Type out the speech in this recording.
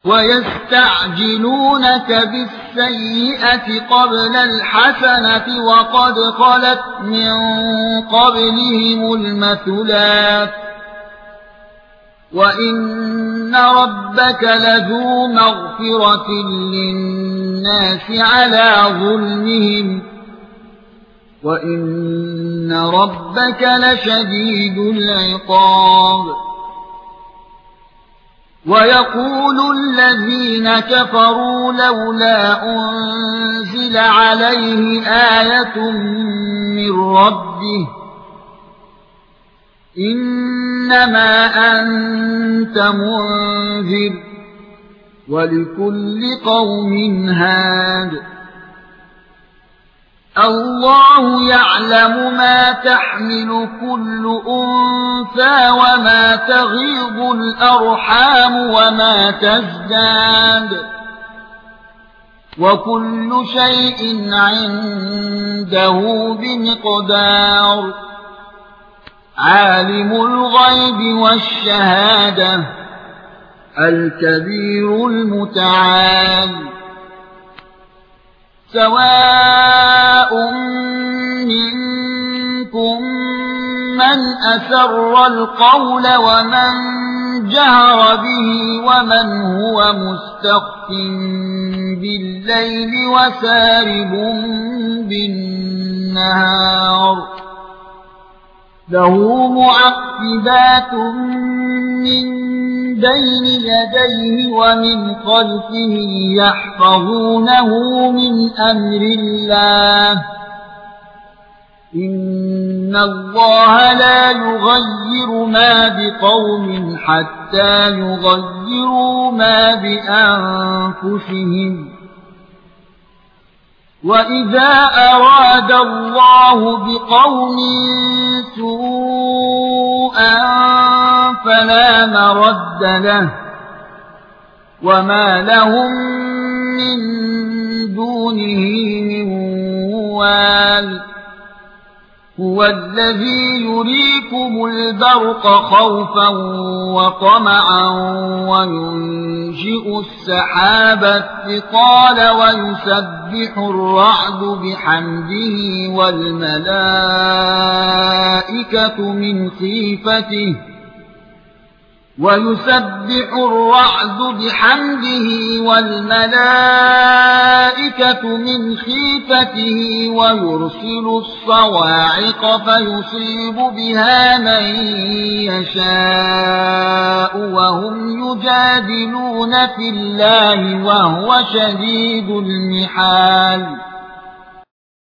ويستعجلونك بالسيئة قبل الحسنة وقد خلت من قبلهم المثلات وإن ربك لذو مغفرة للناس على ظلمهم وإن ربك لشديد العقاب ويقول الذين كفروا لولا أنزل عليه آية من ربه إنما أنت منذر ولكل قوم هاد الله يعلم ما تحمل كل أنثى وما تغيض الأرحام وما تزداد وكل شيء عنده بمقدار عالم الغيب والشهادة الكبير المتعال سواء منكم من أسر القول ومن جهر به ومن هو مستخف بالليل وسارب بالنهار له معقبات من بين يديه ومن خلفه يحفظونه من أمر الله إن الله لا يغير ما بقوم حتى يغيروا ما بأنفسهم وإذا أراد الله بقوم سوءا فلا مرد له وما لهم من دونه من وال هو الذي يريكم البرق خوفا وطمعا وينشئ السحاب الثقال ويسبح الرعد بحمده والملائكة من خيفته ويرسل الصواعق فيصيب بها من يشاء وهم يجادلون في الله وهو شديد المحال